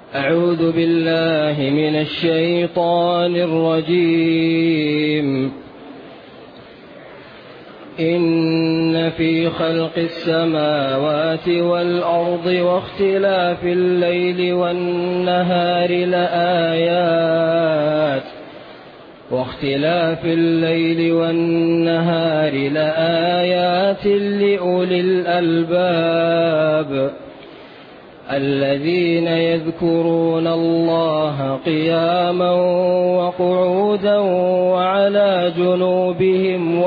أعوذ بالله من الشيطان الرجيم. إن في خلق السماوات والأرض واختلاف الليل والنهار لآيات لأولي الألباب الذين يذكرون الله قياما وقعودا وعلى جنوبهم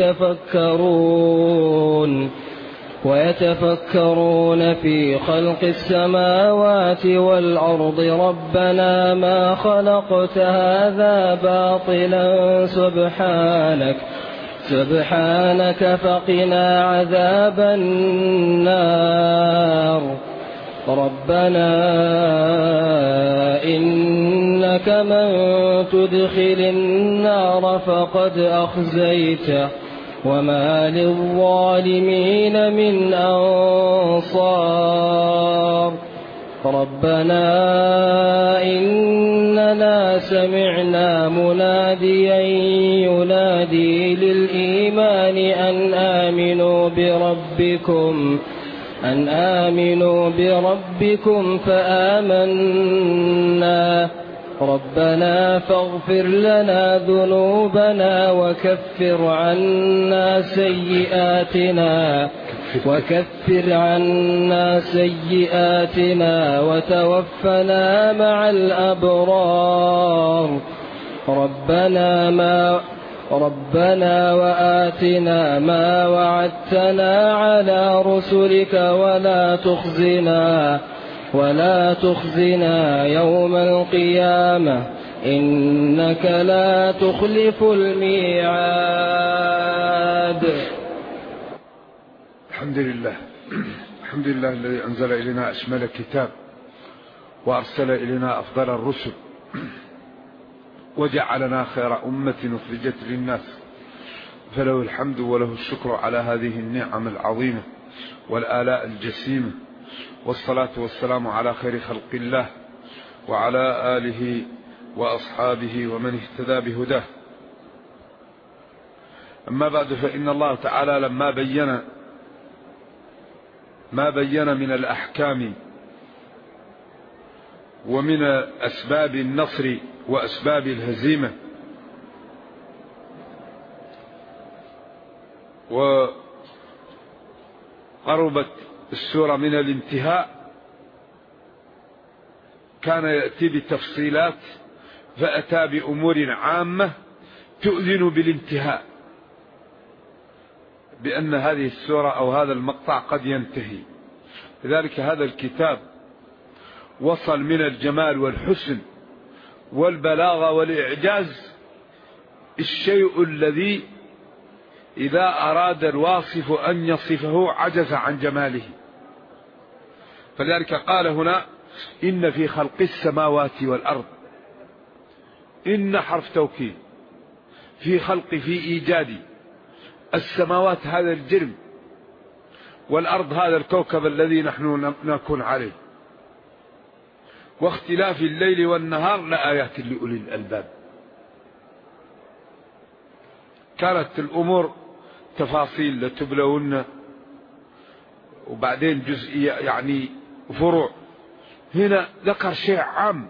ويتفكرون في خلق السماوات والأرض ربنا ما خلقت هذا باطلا سبحانك فقنا عذاب النار. ربنا إنك من تدخل النار فقد أخزيته وما للظالمين من أنصار. ربنا إننا سمعنا مناديا ينادي للإيمان أن آمنوا بربكم فآمنا. ربنا فاغفر لنا ذنوبنا وكفر عنا سيئاتنا وتوفنا مع الأبرار. ربنا وآتنا ما وعدتنا على رسلك ولا تخزنا يوم القيامة إنك لا تخلف الميعاد. الحمد لله الذي أنزل إلينا أشمل الكتاب وأرسل إلينا أفضل الرسل وجعلنا خير أمة أخرجت للناس، فله الحمد وله الشكر على هذه النعم العظيمة والآلاء الجسيمة، والصلاة والسلام على خير خلق الله وعلى آله وأصحابه ومن اهتدى بهداه. أما بعد، فإن الله تعالى لما بين من الأحكام ومن أسباب النصر وأسباب الهزيمة وقربت السورة من الانتهاء، كان يأتي بتفصيلات فأتى بأمور عامة تؤذن بالانتهاء، بأن هذه السورة أو هذا المقطع قد ينتهي. لذلك هذا الكتاب وصل من الجمال والحسن والبلاغة والإعجاز الشيء الذي إذا أراد الواصف أن يصفه عجز عن جماله. فلذلك قال هنا: إن في خلق السماوات والأرض. إن حرف توكيد، في خلق، في إيجاد السماوات هذا الجرم، والأرض هذا الكوكب الذي نحن نكون عليه، واختلاف الليل والنهار لآيات لأولي الألباب. كانت الأمور تفاصيل لتبلون، وبعدين جزئية يعني فروع. هنا ذكر شيء عام،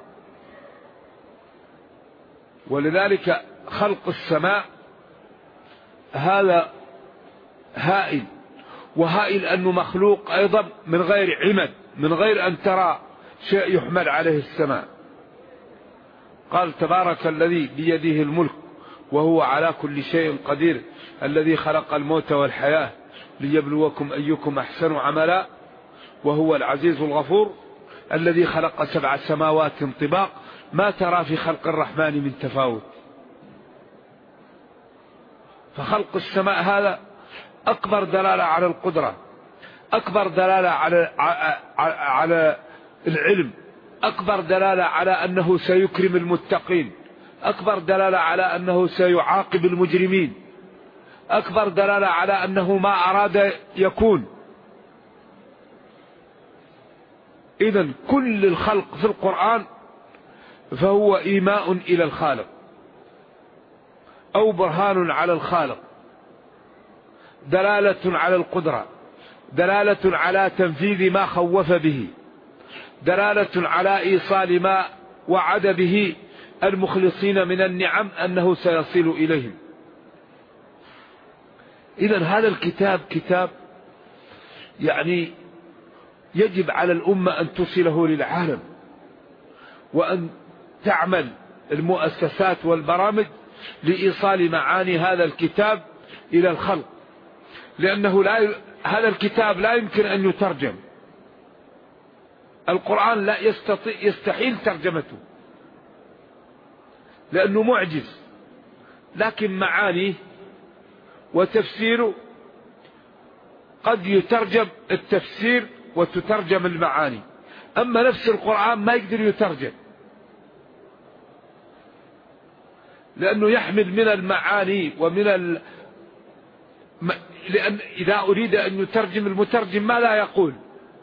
ولذلك خلق السماء هذا هائل، وهائل أنه مخلوق أيضا من غير عمد، من غير أن ترى شيء يحمل عليه السماء. قال: تبارك الذي بيده الملك وهو على كل شيء قدير، الذي خلق الموت والحياة ليبلوكم أيكم أحسن عملا وهو العزيز الغفور، الذي خلق 7 سماوات طباق ما ترى في خلق الرحمن من تفاوت. فخلق السماء هذا أكبر دلالة على القدرة، أكبر دلالة على العلم، أكبر دلالة على أنه سيكرم المتقين، أكبر دلالة على أنه سيعاقب المجرمين، أكبر دلالة على أنه ما أراد يكون. إذن كل الخلق في القرآن فهو إيماء إلى الخالق أو برهان على الخالق، دلالة على القدرة، دلالة على تنفيذ ما خوف به، دلالة على إيصال ما وعد به المخلصين من النعم أنه سيصل إليهم. إذن هذا الكتاب كتاب يعني يجب على الأمة أن تصله للعالم، وأن تعمل المؤسسات والبرامج لإيصال معاني هذا الكتاب إلى الخلق، لأنه هذا الكتاب لا يمكن أن يترجم. القرآن لا يستحيل ترجمته لأنه معجز، لكن معانيه وتفسيره قد يترجم التفسير وتترجم المعاني، أما نفس القرآن ما يقدر يترجم، لأنه يحمل من المعاني ومن لأن إذا أريد أن يترجم المترجم ما لا يقول.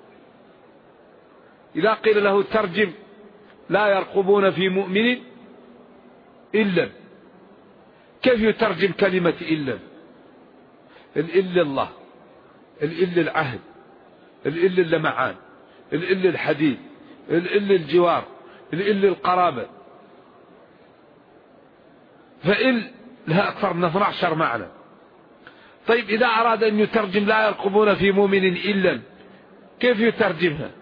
إذا قيل له ترجم لا يرقبون في مؤمن إلا، كيف يترجم كلمة إلا؟ الإلا الله، الإلا العهد، الإلا اللمعان، الإلا الحديد، الإلا الجوار، الإلا القرابة، فإل لها أكثر من 12 معنى. طيب إذا أراد أن يترجم لا يرقبون في مؤمن إلا، كيف يترجمها؟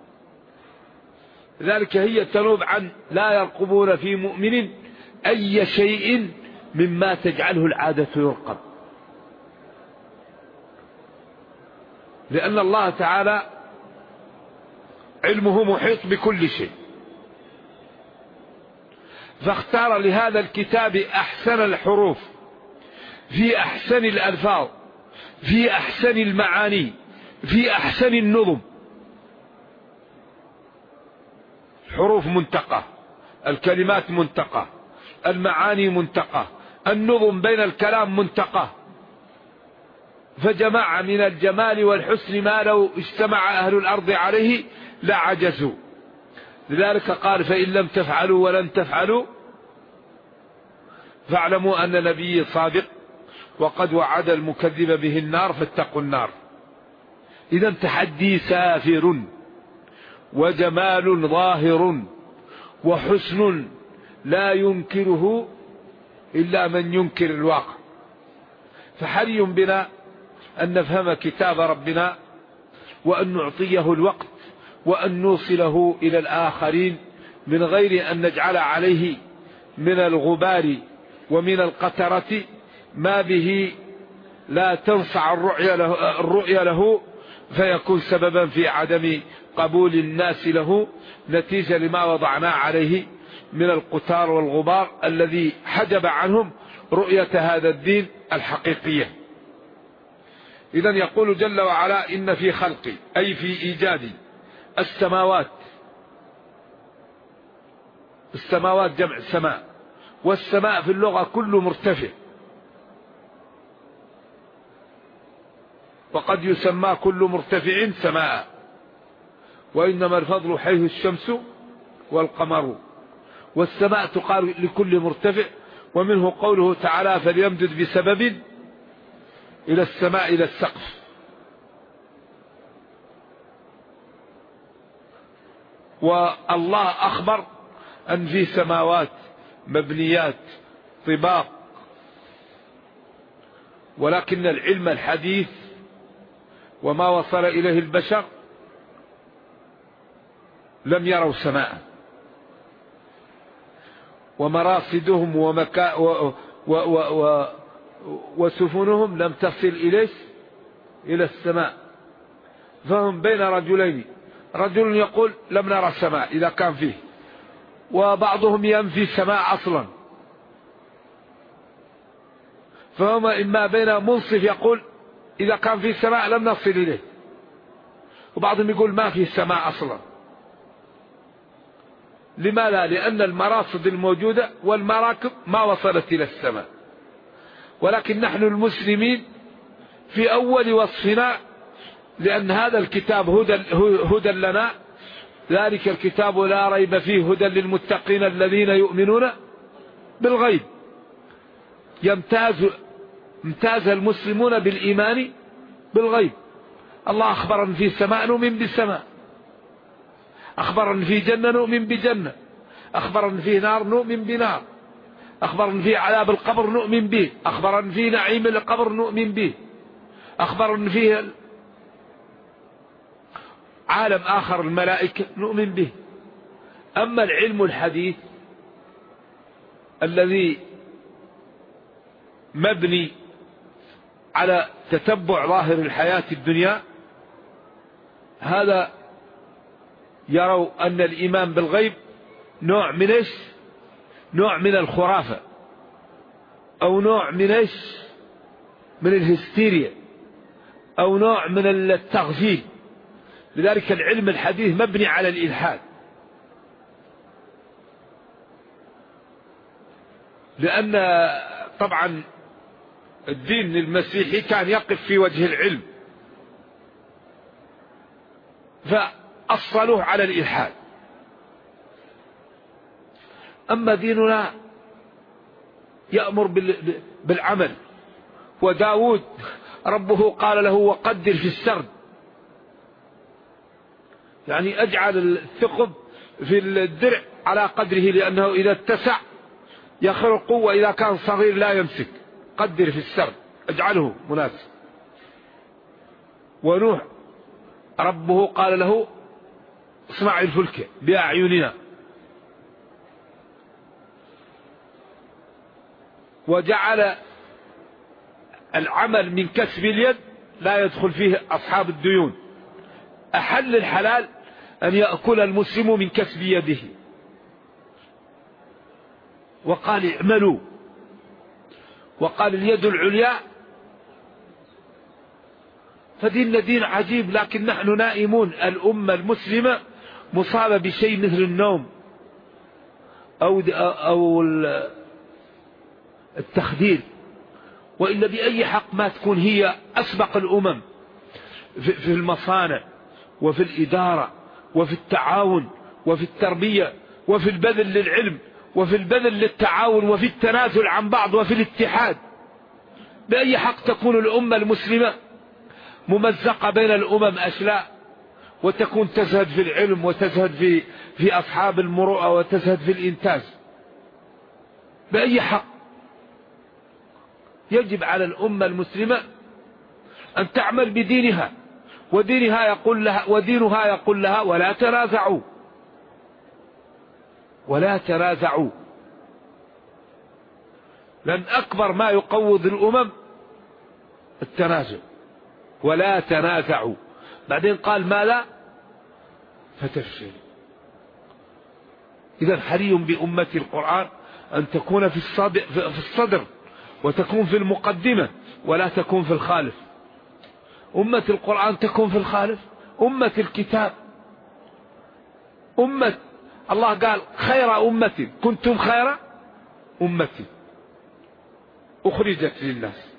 ذلك هي تنوب عن لا يرقبون في مؤمن أي شيء مما تجعله العادة يرقب، لأن الله تعالى علمه محيط بكل شيء، فاختار لهذا الكتاب أحسن الحروف في أحسن الألفاظ في أحسن المعاني في أحسن النظم. الحروف منتقى، الكلمات منتقى، المعاني منتقى، النظم بين الكلام منتقى، فجمع من الجمال والحسن ما لو اجتمع أهل الأرض عليه لعجزوا. لذلك قال فإن لم تفعلوا ولن تفعلوا فاعلموا أن نبي صادق وقد وعد المكذب به النار فاتقوا النار. إذا تحدي سافر وجمال ظاهر وحسن لا ينكره إلا من ينكر الواقع. فحري بنا أن نفهم كتاب ربنا وأن نعطيه الوقت وأن نوصله إلى الآخرين من غير أن نجعل عليه من الغبار ومن القترة ما به لا تنصع الرؤيا له فيكون سببا في عدم قبول الناس له، نتيجة لما وضعناه عليه من القتار والغبار الذي حجب عنهم رؤية هذا الدين الحقيقية. إذن يقول جل وعلا إن في خلقي أي في إيجاد السماوات، السماوات جمع سماء، والسماء في اللغة كل مرتفع، وقد يسمى كل مرتفع سماء، وإنما الفضل حيث الشمس والقمر، والسماء تقال لكل مرتفع. ومنه قوله تعالى فليمدد بسبب إلى السماء إلى السقف. والله أخبر أن في سماوات مبنيات طباق، ولكن العلم الحديث وما وصل إليه البشر لم يروا سماء، ومراصدهم وسفنهم لم تصل إلى السماء، فهم بين رجلين، رجل يقول لم نرى السماء إذا كان فيه، وبعضهم ينفي السماء أصلا، فهم إما بين منصف يقول إذا كان فيه السماء لم نصل إليه، وبعضهم يقول ما فيه السماء أصلا. لماذا؟ لأن المراصد الموجودة والمراكب ما وصلت إلى السماء. ولكن نحن المسلمين في أول وصفنا، لأن هذا الكتاب هدى لنا، ذلك الكتاب لا ريب فيه هدى للمتقين الذين يؤمنون بالغيب. امتاز المسلمون بالإيمان بالغيب. الله أخبر أن في سماء نؤمن بالسماء، أخبر أن في جنة نؤمن بجنة، أخبر أن في نار نؤمن بنار، أخبر أن في عذاب القبر نؤمن به، أخبر أن في نعيم القبر نؤمن به، أخبر أن فيه عالم آخر الملائكة نؤمن به. أما العلم الحديث الذي مبني على تتبع ظاهر الحياة الدنيا، هذا يروا أن الإيمان بالغيب نوع من إيش؟ نوع من الخرافة، أو نوع من إيش؟ من الهستيريا، أو نوع من التغفيل. لذلك العلم الحديث مبني على الإلحاد، لأن طبعا الدين المسيحي كان يقف في وجه العلم، فأصلوه على الإلحاد. أما ديننا يأمر بالعمل. وداود ربه قال له وقدر في السرد، يعني أجعل الثقب في الدرع على قدره، لأنه إذا اتسع يخرق، وإذا كان صغير لا يمسك. قدر في السرد، اجعله مناسب. ونوح ربه قال له اصنع الفلك بأعيننا، وجعل العمل من كسب اليد لا يدخل فيه أصحاب الديون. أحل الحلال أن يأكل المسلم من كسب يده، وقال اعملوا، وقال اليد العليا. فديننا دين عجيب، لكن نحن نائمون. الأمة المسلمة مصابة بشيء مثل النوم أو التخدير، وإلا بأي حق ما تكون هي أسبق الأمم في المصانع وفي الإدارة وفي التعاون وفي التربية وفي البذل للعلم وفي البذل للتعاون وفي التنازل عن بعض وفي الاتحاد. بأي حق تكون الأمة المسلمة ممزقة بين الأمم أشلاء، وتكون تزهد في العلم وتزهد في أصحاب المروءة وتزهد في الإنتاج؟ بأي حق؟ يجب على الأمة المسلمة أن تعمل بدينها، ودينها يقول لها ولا تنازعوا، ولا تنازعوا. لأن أكبر ما يقوض الأمم التنازع. ولا تنازعوا، بعدين قال ما لا فتفشل. إذا حري بأمة القرآن أن تكون في الصدر، وتكون في المقدمة، ولا تكون في الخالف. أمة القرآن تكون في الخالف. أمة الكتاب، أمة الله قال خير أمة كنتم خير أمة أخرجت للناس.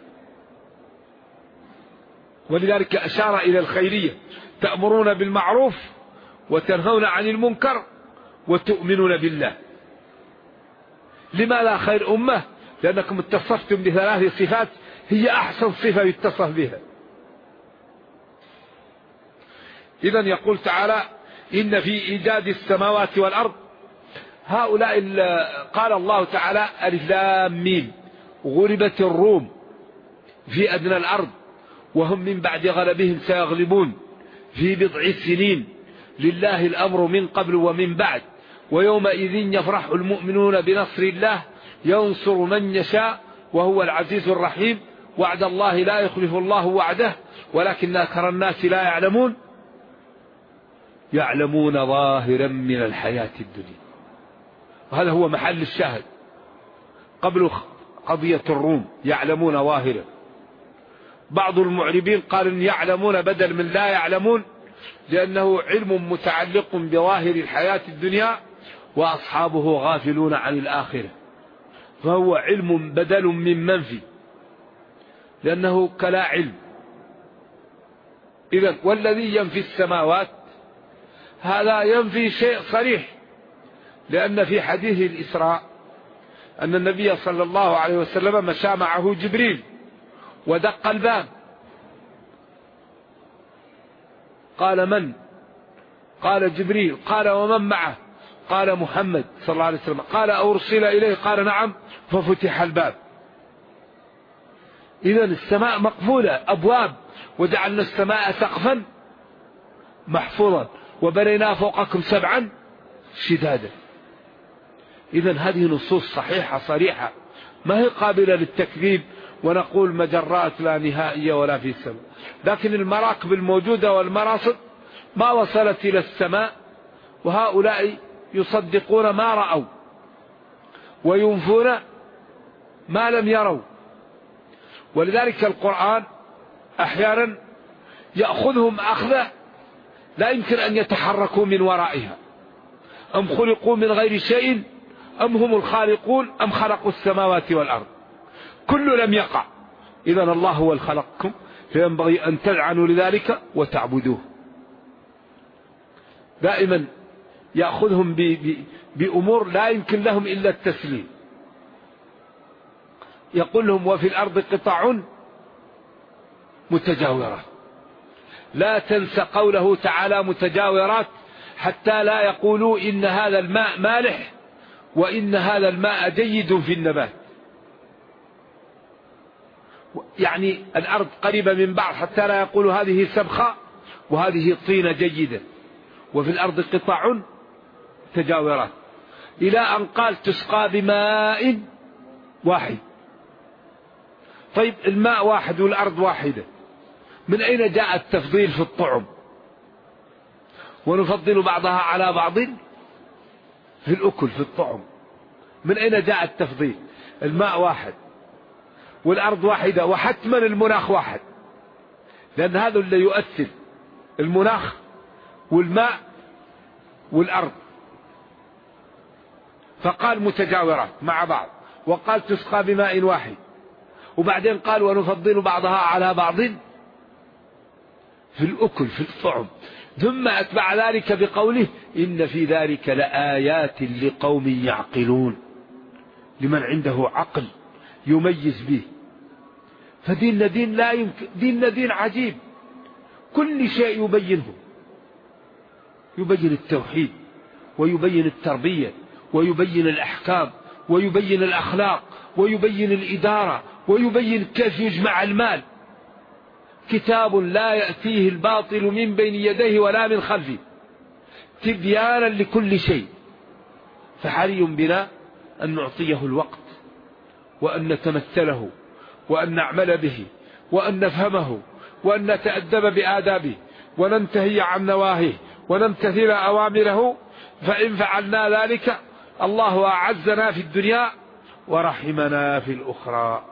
ولذلك أشار إلى الخيرية: تأمرون بالمعروف وتنهون عن المنكر وتؤمنون بالله. لماذا خير أمة؟ لأنكم اتصفتم بثلاث صفات هي أحسن صفة يتصف بها. إذن يقول تعالى: إن في إيجاد السماوات والأرض. هؤلاء قال الله تعالى: ألف لام ميم، غلبت الروم في أدنى الأرض وهم من بعد غلبهم سيغلبون في بضع سنين، لله الأمر من قبل ومن بعد، ويومئذ يفرح المؤمنون بنصر الله ينصر من يشاء وهو العزيز الرحيم. وعد الله لا يخلف الله وعده ولكن أكثر الناس لا يعلمون. يعلمون ظاهرا من الحياة الدنيا، وهذا هو محل الشاهد. قبل قضية الروم يعلمون ظاهرا. بعض المعربين قال إن يعلمون بدل من لا يعلمون، لأنه علم متعلق بظاهر الحياة الدنيا وأصحابه غافلون عن الآخرة، فهو علم بدل من منفي، لأنه كلا علم. إذن والذي ينفي السماوات، هذا ينفي شيء صريح، لأن في حديث الإسراء أن النبي صلى الله عليه وسلم مشى معه جبريل ودق الباب، قال من؟ قال جبريل. قال ومن معه؟ قال محمد صلى الله عليه وسلم. قال أرسل إليه؟ قال نعم. ففتح الباب. إذن السماء مقفولة أبواب، وجعلنا السماء سقفا محفوظا وبنينا فوقكم سبعا شدادا. إذن هذه نصوص صحيحة صريحة، ما هي قابلة للتكذيب ونقول مجرات لا نهائية ولا في السماء. لكن المراكب الموجودة والمراصد ما وصلت إلى السماء، وهؤلاء يصدقون ما رأوا وينفون ما لم يروا. ولذلك القرآن أحيانا يأخذهم أخذة لا يمكن أن يتحركوا من ورائها. أم خلقوا من غير شيء أم هم الخالقون أم خلقوا السماوات والأرض، كل لم يقع. إذن الله هو الخلقكم، فينبغي أن تذعنوا لذلك وتعبدوه. دائما يأخذهم بأمور لا يمكن لهم إلا التسليم. يقول لهم وفي الأرض قطع متجاورات. لا تنسى قوله تعالى متجاورات، حتى لا يقولوا إن هذا الماء مالح وإن هذا الماء جيد في النبات. يعني الأرض قريبة من بعض حتى لا يقولوا هذه سبخة وهذه طينة جيدة. وفي الأرض قطع متجاورات، إلى أن قال تسقى بماء واحد. طيب الماء واحد والأرض واحدة، من أين جاء التفضيل في الطعم؟ ونفضل بعضها على بعض في الأكل في الطعم. من أين جاء التفضيل؟ الماء واحد والأرض واحدة، وحتما المناخ واحد، لأن هذا اللي يؤثر، المناخ والماء والأرض. فقال متجاورات مع بعض، وقال تسقى بماء واحد، وبعدين قال ونفضل بعضها على بعض في الأكل في الطعم. ثم أتبع ذلك بقوله إن في ذلك لآيات لقوم يعقلون، لمن عنده عقل يميز به. فديننا دين لا يمكن، ديننا دين عجيب، كل شيء يبينه، يبين التوحيد ويبين التربية ويبين الأحكام ويبين الأخلاق ويبين الإدارة ويبين كيف يجمع المال. كتاب لا يأتيه الباطل من بين يديه ولا من خلفه، تبيانا لكل شيء. فحري بنا أن نعطيه الوقت وأن نتمثله وأن نعمل به وأن نفهمه وأن نتأدب بآدابه وننتهي عن نواهيه ونمتثل أوامره. فإن فعلنا ذلك الله أعزنا في الدنيا ورحمنا في الأخرى.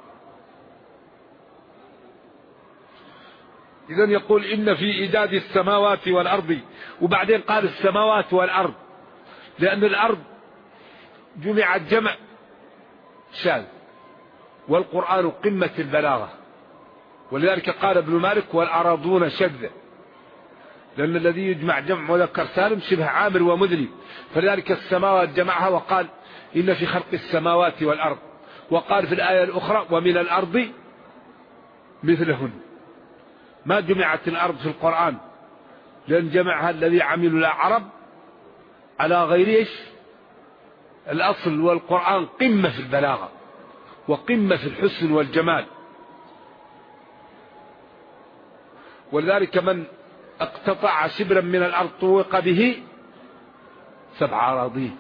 إذن يقول إن في إيجاد السماوات والأرض، وبعدين قال السماوات والأرض، لأن الأرض جمعت جمع شاذ، والقرآن قمة البلاغة. ولذلك قال ابن مالك والأراضون شذ، لأن الذي يجمع جمع مذكر سالم شبه عامر ومذنب. فلذلك السماوات جمعها وقال إن في خلق السماوات والأرض، وقال في الآية الأخرى ومن الأرض مثلهن. ما جمعت الأرض في القرآن، لأن جمعها الذي عملوا العرب على غير إيش الأصل. والقرآن قمة في البلاغة وقمة في الحسن والجمال. ولذلك من اقتطع شبرا من الأرض طوق به 7 أراضين.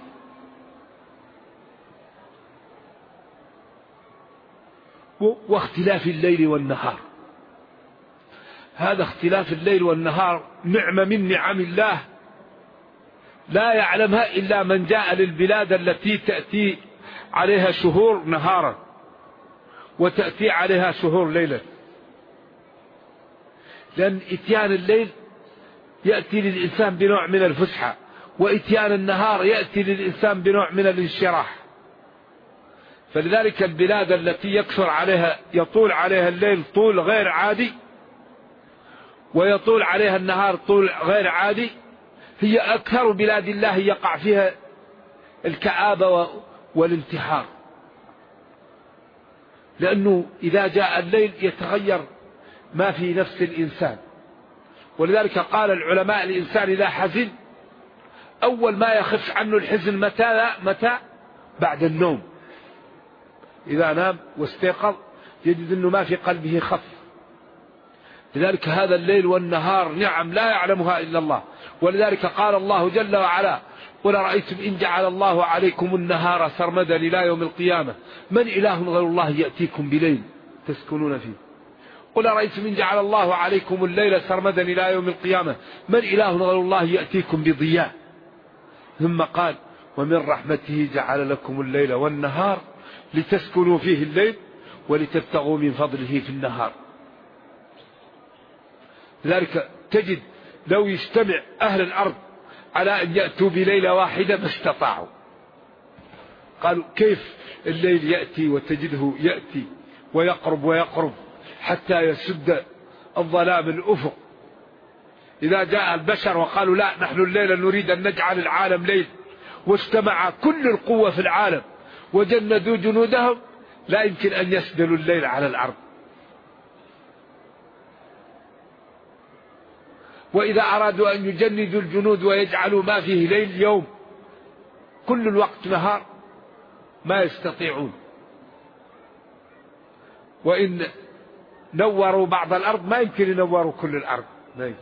واختلاف الليل والنهار، هذا اختلاف الليل والنهار نعمة من نعم الله لا يعلمها إلا من جاء للبلاد التي تأتي عليها شهور نهارا وتأتي عليها شهور ليلا. لأن إتيان الليل يأتي للإنسان بنوع من الفسحة، وإتيان النهار يأتي للإنسان بنوع من الانشراح. فلذلك البلاد التي يكثر عليها يطول عليها الليل طول غير عادي ويطول عليها النهار طول غير عادي، هي أكثر بلاد الله يقع فيها الكآبة والانتحار، لأنه إذا جاء الليل يتغير ما في نفس الإنسان. ولذلك قال العلماء الإنسان إذا حزن أول ما يخف عنه الحزن متى؟ بعد النوم. إذا نام واستيقظ يجد أنه ما في قلبه خف. لذلك هذا الليل والنهار نعم لا يعلمها إلا الله. ولذلك قال الله جل وعلا: قل رأيتم إن جعل الله عليكم النهار سرمدا إلى يوم القيامة من إله غير الله يأتيكم بليل تسكنون فيه. قل رأيتم إن جعل الله عليكم الليل سرمدا إلى يوم القيامة من إله غير الله يأتيكم بضياء. ثم قال: ومن رحمته جعل لكم الليل والنهار لتسكنوا فيه الليل ولتبتغوا من فضله في النهار. لذلك تجد لو يجتمع أهل الأرض على أن يأتوا بليلة واحدة ما استطاعوا. قالوا كيف الليل يأتي وتجده يأتي ويقرب ويقرب حتى يسد الظلام الأفق. إذا جاء البشر وقالوا لا نحن الليلة نريد أن نجعل العالم ليل واجتمع كل القوة في العالم وجندوا جنودهم لا يمكن أن يسدلوا الليل على الأرض. وإذا أرادوا أن يجندوا الجنود ويجعلوا ما فيه ليل يوم كل الوقت نهار ما يستطيعون. وإن نوروا بعض الأرض ما يمكن ينوروا كل الأرض، ما يمكن.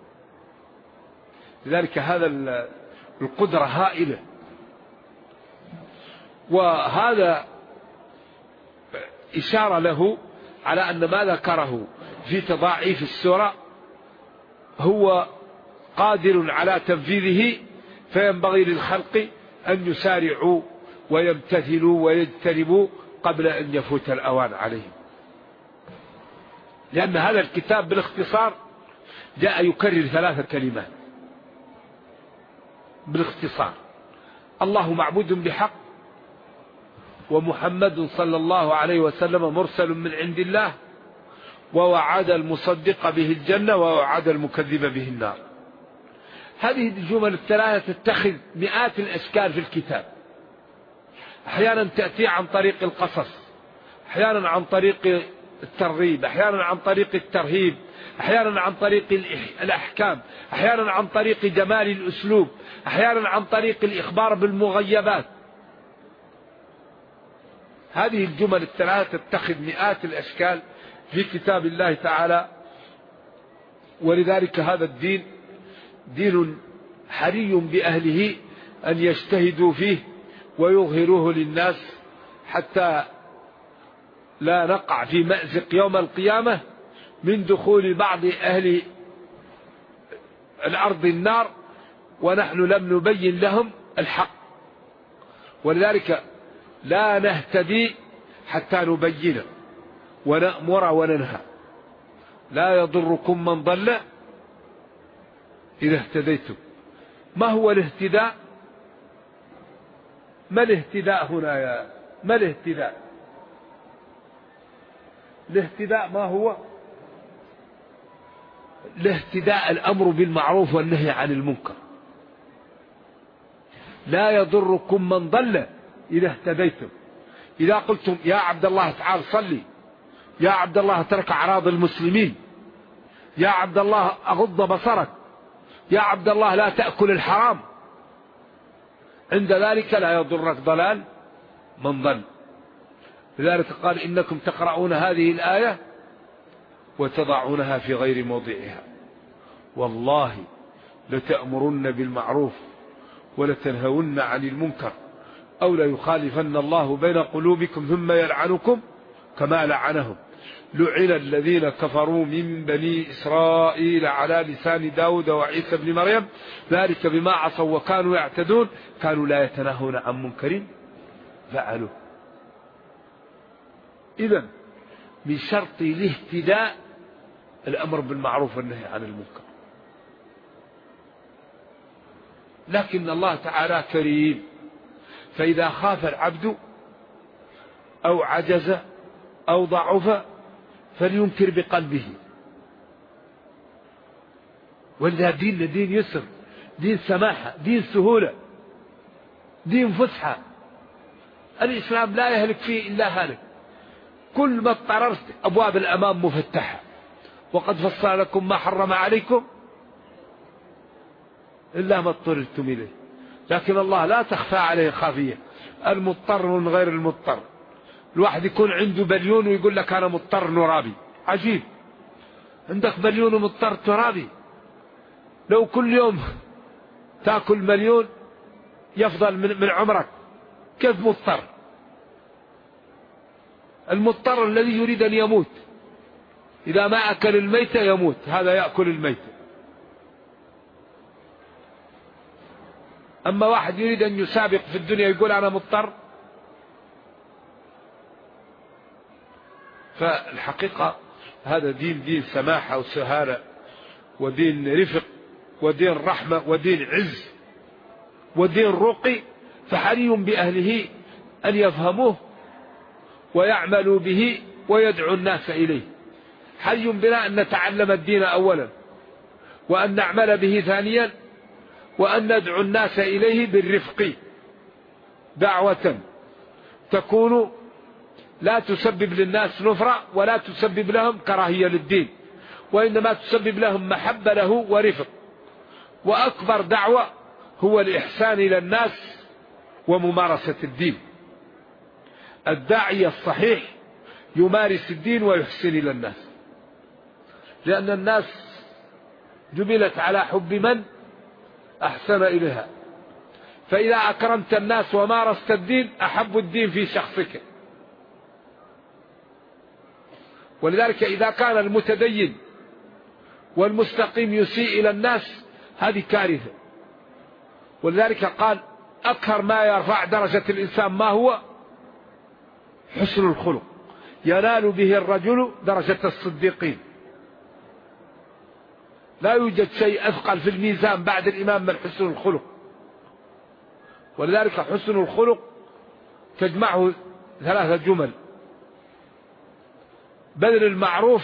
لذلك هذا القدرة هائلة. وهذا إشارة له على أن ما ذكره في تضاعيف السورة هو قادر على تنفيذه، فينبغي للخلق أن يسارعوا ويمتثلوا ويجتنبوا قبل أن يفوت الأوان عليهم. لأن هذا الكتاب بالاختصار جاء يكرر 3 كلمات بالاختصار: الله معبود بحق، ومحمد صلى الله عليه وسلم مرسل من عند الله، ووعد المصدق به الجنة ووعد المكذب به النار. هذه الجمل ال3 تتخذ مئات الأشكال في الكتاب. أحيانا تأتي عن طريق القصص، أحيانا عن طريق الترغيب، أحيانا عن طريق الترهيب، أحيانا عن طريق الأحكام، أحيانا عن طريق جمال الأسلوب، أحيانا عن طريق الإخبار بالمغيبات. هذه الجمل ال3 تتخذ مئات الأشكال في كتاب الله تعالى. ولذلك هذا الدين دين حري بأهله أن يجتهدوا فيه ويظهروه للناس حتى لا نقع في مأزق يوم القيامة من دخول بعض أهل الأرض النار ونحن لم نبين لهم الحق. ولذلك لا نهتدي حتى نبين ونأمر وننهى. لا يضركم من ضل إذا اهتديتم. ما هو الاهتداء؟ ما الاهتداء هنا ما الاهتداء؟ الاهتداء ما هو؟ الاهتداء الأمر بالمعروف والنهي عن المنكر. لا يضركم من ضل إذا اهتديتم. إذا قلتم يا عبد الله تعال صلي، يا عبد الله ترك أعراض المسلمين، يا عبد الله أغض بصرك، يا عبد الله لا تأكل الحرام، عند ذلك لا يضرك ضلال من ضل. لذلك قال إنكم تقرؤون هذه الآية وتضعونها في غير موضعها والله لتأمرن بالمعروف ولتنهون عن المنكر أو ليخالفن الله بين قلوبكم ثم يلعنكم كما لعنهم. لعن الذين كفروا من بني إسرائيل على لسان داود وعيسى بن مريم ذلك بما عصوا وكانوا يعتدون كانوا لا يتناهون عن منكر فعلوه. إذن من شرط الاهتداء الأمر بالمعروف والنهي عن المنكر. لكن الله تعالى كريم، فإذا خاف العبد أو عجز أو ضعف فلينكر بقلبه. ولذا دين يسر، دين سماحة، دين سهولة، دين فسحة. الإسلام لا يهلك فيه إلا هالك. كل ما اضطررت أبواب الأمام مفتحة، وقد فصل لكم ما حرم عليكم إلا ما اضطررتم إليه. لكن الله لا تخفى عليه خافية. المضطر من غير المضطر. الواحد يكون عنده بليون ويقول لك أنا مضطر نرابي، عجيب. عندك بليون ومضطر ترابي؟ لو كل يوم تأكل مليون يفضل من عمرك، كيف مضطر؟ المضطر الذي يريد أن يموت، إذا ما أكل الميت يموت، هذا يأكل الميت. أما واحد يريد أن يسابق في الدنيا يقول أنا مضطر. فالحقيقة هذا دين سماحة وسهالة، ودين رفق، ودين رحمة، ودين عز، ودين رقي. فحري بأهله أن يفهموه ويعملوا به ويدعو الناس إليه. حري بنا أن نتعلم الدين أولا، وأن نعمل به ثانيا، وأن ندعو الناس إليه بالرفق، دعوة تكون لا تسبب للناس نفرة ولا تسبب لهم كراهية للدين، وإنما تسبب لهم محبة له ورفق. وأكبر دعوة هو الإحسان إلى الناس وممارسة الدين. الداعية الصحيح يمارس الدين ويحسن إلى الناس، لأن الناس جبلت على حب من أحسن إليها. فإذا أكرمت الناس ومارست الدين أحب الدين في شخصك. ولذلك إذا كان المتدين والمستقيم يسيء إلى الناس هذه كارثة. ولذلك قال أكثر ما يرفع درجة الإنسان ما هو؟ حسن الخلق. ينال به الرجل درجة الصديقين. لا يوجد شيء أثقل في الميزان بعد الإمام من حسن الخلق. ولذلك حسن الخلق تجمعه 3 جمل: بذل المعروف،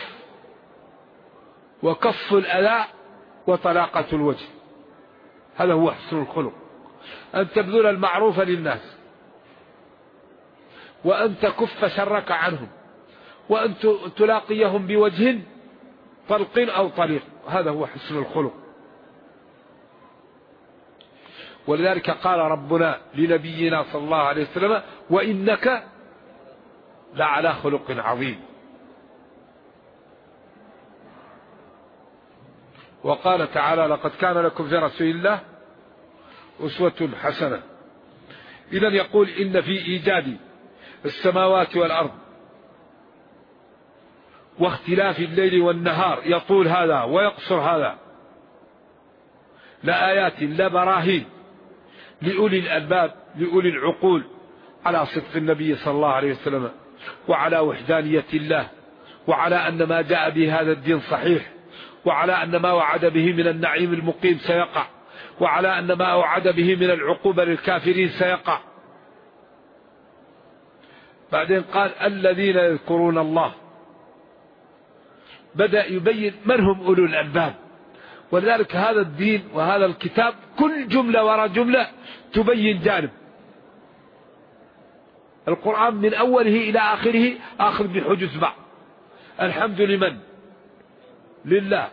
وكف الأذى، وطلاقة الوجه. هذا هو حسن الخلق. أن تبذل المعروف للناس، وأن تكف شرك عنهم، وأن تلاقيهم بوجه طلق أو طليق. هذا هو حسن الخلق. ولذلك قال ربنا لنبينا صلى الله عليه وسلم: وإنك لعلى خلق عظيم. وقال تعالى: لقد كان لكم في رسول الله أسوة حسنة. إذن يقول: إن في إيجاد السماوات والأرض واختلاف الليل والنهار، يطول هذا ويقصر هذا، لآيات لبراهين لأولي الألباب، لأولي العقول، على صدق النبي صلى الله عليه وسلم، وعلى وحدانية الله، وعلى أن ما جاء به هذا الدين صحيح، وعلى أن ما وعد به من النعيم المقيم سيقع، وعلى أن ما وعد به من العقوبة للكافرين سيقع. بعدين قال: الذين يذكرون الله. بدأ يبين من هم أولو الألباب. ولذلك هذا الدين وهذا الكتاب كل جملة وراء جملة تبين جانب. القرآن من أوله إلى آخره آخر بحجز بعض. الحمد لمن؟ لله.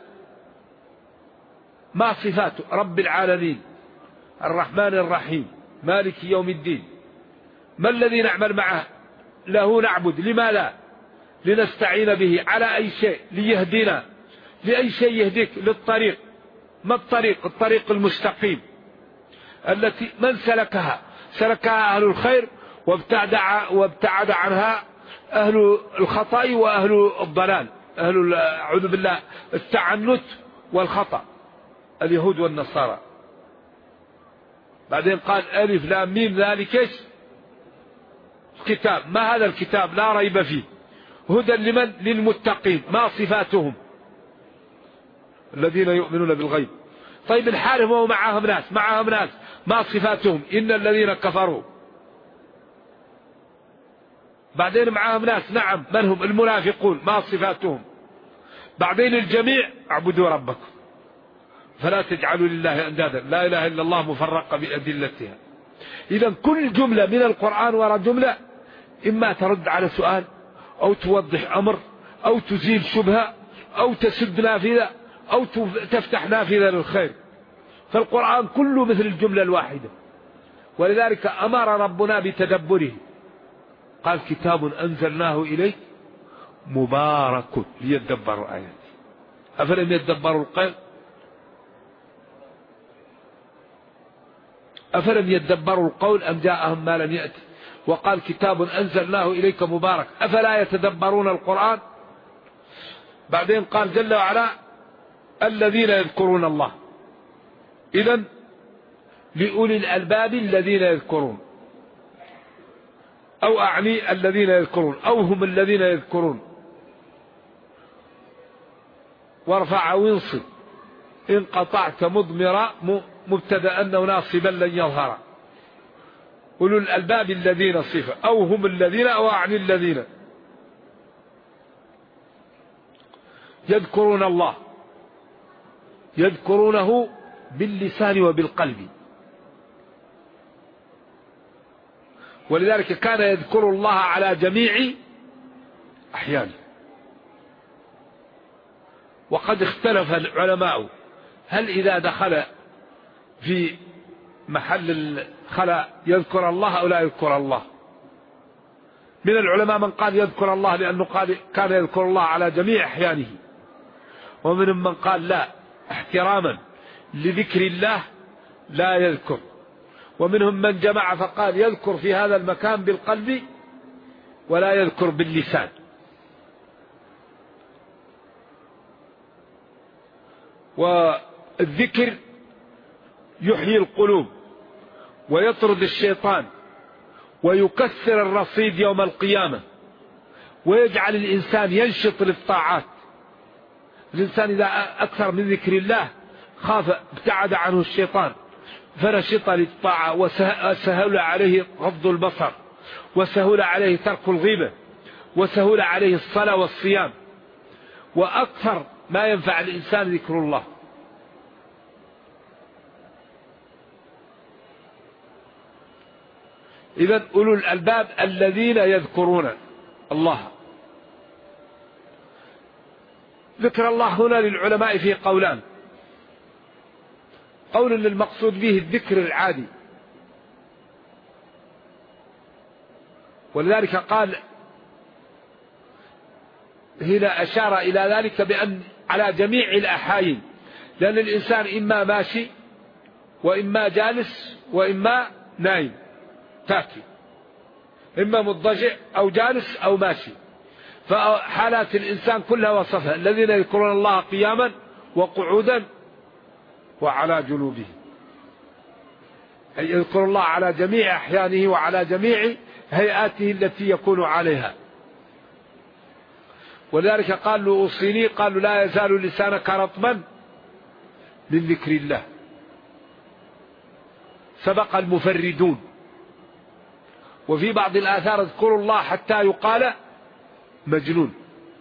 ما صفاته؟ رب العالمين، الرحمن الرحيم، مالك يوم الدين. ما الذي نعمل معه؟ له نعبد. لما لا؟ لنستعين به على أي شيء؟ ليهدينا. لأي شيء يهديك؟ للطريق. ما الطريق؟ الطريق المستقيم التي من سلكها سلكها أهل الخير، وابتعد عنها أهل الخطأ وأهل الضلال، أهل أعوذ بالله التعنت والخطأ، اليهود والنصارى. بعدين قال: ألف لام ميم ذلك إيش؟ كتاب. ما هذا الكتاب؟ لا ريب فيه، هدى لمن؟ للمتقين. ما صفاتهم؟ الذين يؤمنون بالغيب. طيب الحال هو معهم ناس ما صفاتهم؟ إن الذين كفروا. بعدين معهم ناس، نعم، من هم؟ المنافقون. ما صفاتهم؟ بعدين الجميع: اعبدوا ربكم. فلا تجعلوا لله أندادا، لا إله إلا الله مفرقة بأدلتها. إذا كل جملة من القرآن وراء جملة إما ترد على سؤال أو توضح أمر أو تزيل شبهة أو تسد نافذة أو تفتح نافذة للخير. فالقرآن كله مثل الجملة الواحدة، ولذلك أمر ربنا بتدبره، قال كتاب أنزلناه إليك مبارك ليدبروا آياته أفلم يدبروا القول أفلم يدبروا القول أم جاءهم ما لم يأتي. وقال كتاب أنزلناه إليك مبارك أفلا يتدبرون القرآن. بعدين قال جل وعلا الذين يذكرون الله. إذن لأولي الألباب الذين يذكرون، أو أعني الذين يذكرون، أو هم الذين يذكرون. وارفع وانصب إن قطعت مضمرا مبتدأ أنه ناصبا لن يظهر. أولو الألباب الذين صفة، أو هم الذين، أو أعني الذين يذكرون الله، يذكرونه باللسان وبالقلب. ولذلك كان يذكر الله على جميع أحيانه. وقد اختلف العلماء هل إذا دخل في محل الخلاء يذكر الله أو لا يذكر الله. من العلماء من قال يذكر الله لأنه قال كان يذكر الله على جميع أحيانه، ومنهم من قال لا، احتراما لذكر الله لا يذكر، ومنهم من جمع فقال يذكر في هذا المكان بالقلب ولا يذكر باللسان. والذكر يحيي القلوب ويطرد الشيطان ويكثر الرصيد يوم القيامة ويجعل الإنسان ينشط للطاعات. الإنسان إذا أكثر من ذكر الله خاف ابتعد عنه الشيطان فنشط للطاعة، وسهل عليه غض البصر، وسهل عليه ترك الغيبة، وسهل عليه الصلاة والصيام. وأكثر ما ينفع الإنسان ذكر الله. إذن أولو الألباب الذين يذكرون الله. ذكر الله هنا للعلماء فيه قولان. قول للمقصود به الذكر العادي، ولذلك قال هنا أشار إلى ذلك بأن على جميع الأحايين، لأن الإنسان إما ماشي وإما جالس وإما نايم تاكي، إما مضجع أو جالس أو ماشي. فحالات الإنسان كلها وصفها الذين يذكرون الله قياما وقعودا وعلى جنوبه، أي يذكر الله على جميع أحيانه وعلى جميع هيئاته التي يكون عليها. ولذلك قال له أوصيني، قالوا لا يزال لسانك رطبا من ذكر الله. سبق المفردون. وفي بعض الآثار اذكروا الله حتى يقال مجنون.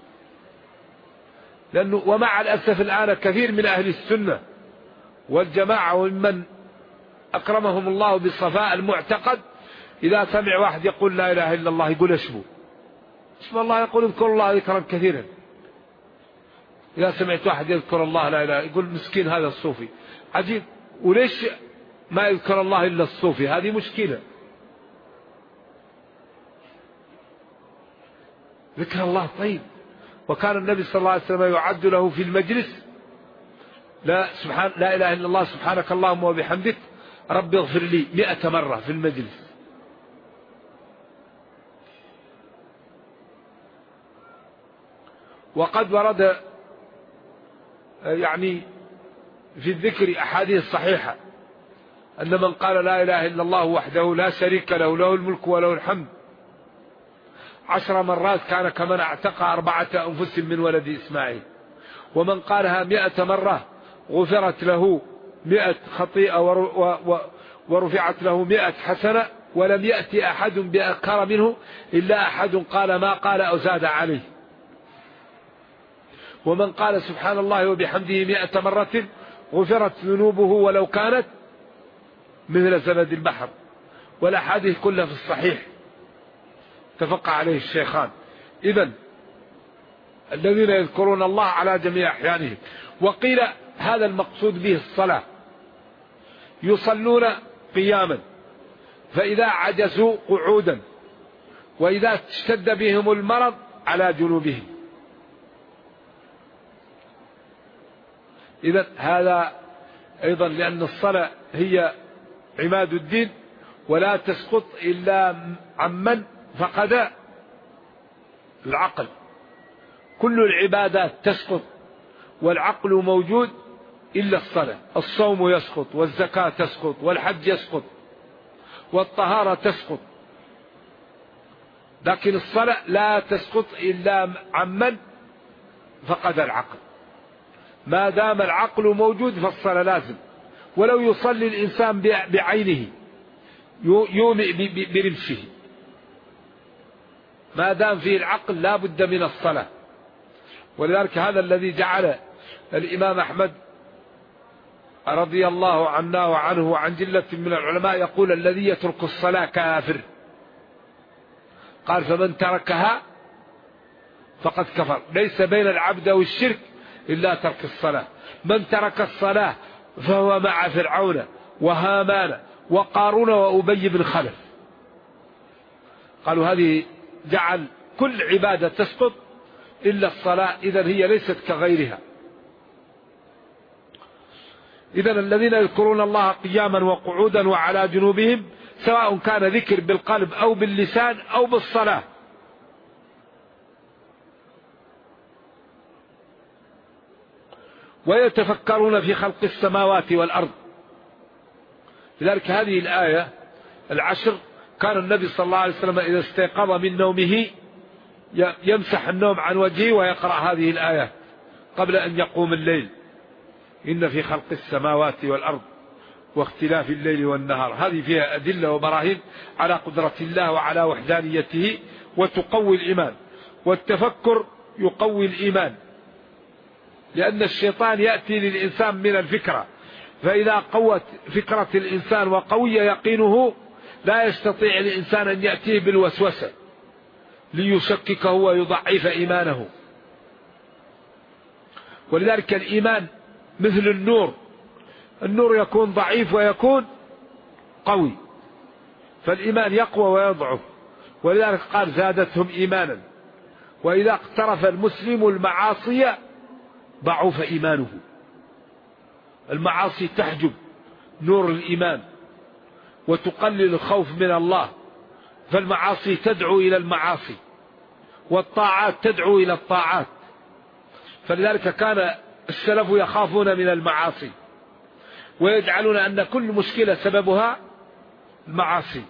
لأنه ومع الأسف الآن كثير من أهل السنة والجماعة وممن أكرمهم الله بالصفاء المعتقد إذا سمع واحد يقول لا إله إلا الله يقول اشبه اسم الله، يقول اذكر الله ذكرا كثيرا. إذا سمعت واحد يذكر الله لا إله يقول مسكين هذا الصوفي. عجيب، وليش ما يذكر الله إلا الصوفي؟ هذه مشكلة. ذكر الله طيب. وكان النبي صلى الله عليه وسلم يعد له في المجلس لا إله إلا الله سبحانك اللهم وبحمدك رب اغفر لي 100 مرة في المجلس. وقد ورد يعني في الذكر أحاديث صحيحة أن من قال لا إله إلا الله وحده لا شريك له له الملك وله الحمد 10 مرات كان كمن اعتق 4 أنفس من ولد إسماعيل. ومن قالها 100 مرة غفرت له 100 خطيئة ورفعت له 100 حسنة، ولم يأتي أحد بأكثر منه إلا أحد قال ما قال أو زاد عليه. ومن قال سبحان الله وبحمده 100 مرة غفرت ذنوبه ولو كانت مثل زبد البحر. والأحاديث كلها في الصحيح اتفق عليه الشيخان. إذن الذين يذكرون الله على جميع أحيانهم. وقيل هذا المقصود به الصلاة، يصلون قياما، فإذا عجزوا قعودا، وإذا اشتد بهم المرض على جنوبهم. إذن هذا أيضا لأن الصلاة هي عماد الدين، ولا تسقط إلا عمن فقد العقل. كل العبادات تسقط والعقل موجود إلا الصلاة. الصوم يسقط، والزكاة تسقط، والحج يسقط، والطهارة تسقط، لكن الصلاة لا تسقط إلا عمن فقد العقل. ما دام العقل موجود فالصلاة لازم. ولو يصلي الإنسان بعينه يومئ برمشه، ما دام فيه العقل لا بد من الصلاة. ولذلك هذا الذي جعل الإمام أحمد رضي الله عنا وعنه وعن جلة من العلماء يقول الذي يترك الصلاة كافر. قال فمن تركها فقد كفر. ليس بين العبد والشرك إلا ترك الصلاة. من ترك الصلاة فهو مع فرعون وهامان وقارون وأبي بن خلف. قالوا هذه جعل كل عبادة تسقط إلا الصلاة، إذن هي ليست كغيرها. إذن الذين يذكرون الله قياما وقعودا وعلى جنوبهم، سواء كان ذكر بالقلب أو باللسان أو بالصلاة. ويتفكرون في خلق السماوات والأرض. لذلك هذه الآية العشر كان النبي صلى الله عليه وسلم إذا استيقظ من نومه يمسح النوم عن وجهه ويقرأ هذه الآية قبل أن يقوم الليل: إن في خلق السماوات والأرض واختلاف الليل والنهار. هذه فيها أدلة وبراهين على قدرة الله وعلى وحدانيته، وتقوي الإيمان. والتفكر يقوي الإيمان، لأن الشيطان يأتي للإنسان من الفكرة، فإذا قوت فكرة الإنسان وقوي يقينه لا يستطيع الإنسان أن يأتيه بالوسوسة ليشككه ويضعف إيمانه. ولذلك الإيمان مثل النور، النور يكون ضعيف ويكون قوي، فالإيمان يقوى ويضعف. ولذلك قال زادتهم إيمانا. وإذا اقترف المسلم المعاصي ضعف إيمانه. المعاصي تحجب نور الإيمان وتقلل الخوف من الله، فالمعاصي تدعو إلى المعاصي والطاعات تدعو إلى الطاعات. فلذلك كان السلف يخافون من المعاصي ويجعلون أن كل مشكلة سببها المعاصي.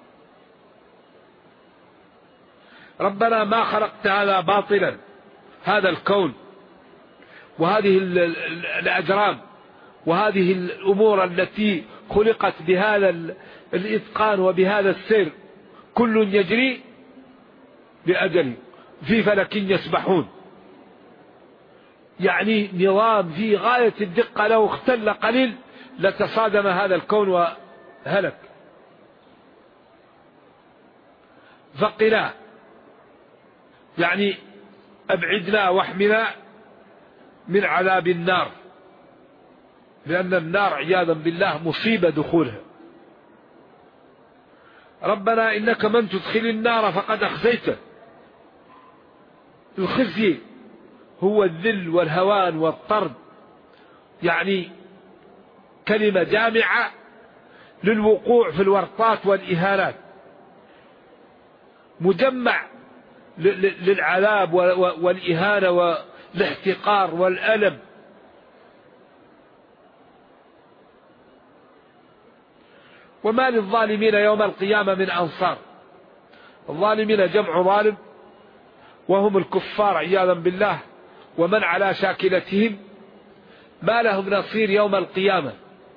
ربنا ما خلقت هذا باطلا، هذا الكون وهذه الأجرام وهذه الأمور التي خلقت بهذا الإتقان وبهذا السير، كل يجري بأجل في فلك يسبحون. يعني نظام في غاية الدقة، لو اختل قليل لتصادم هذا الكون وهلك. فقنا يعني أبعدنا واحمنا من عذاب النار، لأن النار عياذا بالله مصيبة دخولها. ربنا إنك من تدخل النار فقد أخزيته. الخزي هو الذل والهوان والطرد، يعني كلمة جامعة للوقوع في الورطات والإهانات، مجمع للعذاب والإهانة والاحتقار والألم. وما للظالمين يوم القيامة من أنصار. الظالمين جمع ظالم، وهم الكفار عياذا بالله ومن على شاكلتهم، ما لهم نصير يوم القيامة،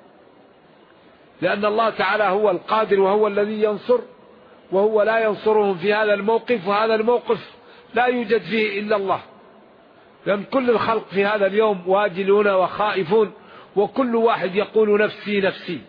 لأن الله تعالى هو القادر وهو الذي ينصر، وهو لا ينصرهم في هذا الموقف. وهذا الموقف لا يوجد فيه إلا الله، لأن كل الخلق في هذا اليوم واجلون وخائفون وكل واحد يقول نفسي نفسي.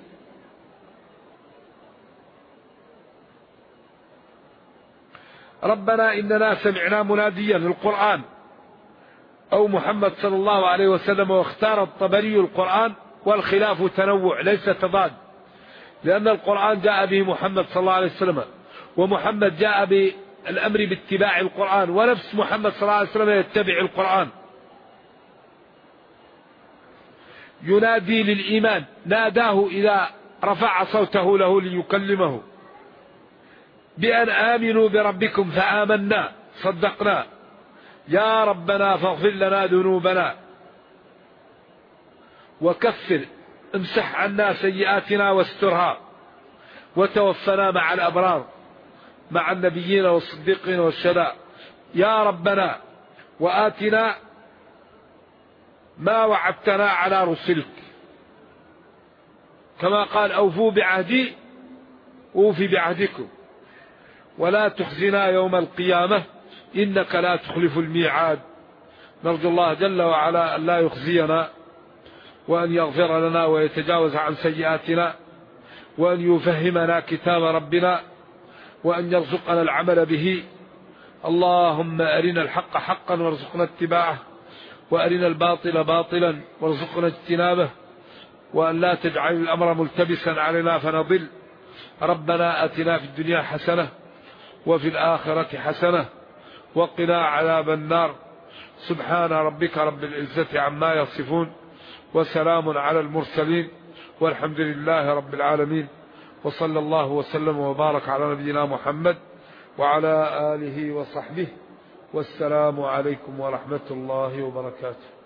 ربنا إننا سمعنا مناديا للقرآن أو محمد صلى الله عليه وسلم. واختار الطبري القرآن والخلاف تنوع ليس تضاد، لأن القرآن جاء به محمد صلى الله عليه وسلم، ومحمد جاء بالأمر باتباع القرآن، ونفس محمد صلى الله عليه وسلم يتبع القرآن. ينادي للإيمان، ناداه إذا رفع صوته له ليكلمه بأن آمنوا بربكم فآمنا صدقنا، يا ربنا فاغفر لنا ذنوبنا وكفر امسح عنا سيئاتنا واسترها وتوفنا مع الأبرار مع النبيين والصديقين والشهداء، يا ربنا وآتنا ما وعدتنا على رسلك، كما قال أوفوا بعهدي أوفي بعهدكم ولا تخزنا يوم القيامة إنك لا تخلف الميعاد. نرجو الله جل وعلا أن لا يخزينا، وأن يغفر لنا ويتجاوز عن سيئاتنا، وأن يفهمنا كتاب ربنا، وأن يرزقنا العمل به. اللهم أرنا الحق حقا وارزقنا اتباعه، وأرنا الباطل باطلا وارزقنا اجتنابه، وأن لا تجعل الأمر ملتبسا علينا فنضل. ربنا آتنا في الدنيا حسنة وفي الآخرة حسنة وقنا عذاب النار. سبحان ربك رب العزة عما يصفون، وسلام على المرسلين، والحمد لله رب العالمين، وصلى الله وسلم وبارك على نبينا محمد وعلى آله وصحبه، والسلام عليكم ورحمة الله وبركاته.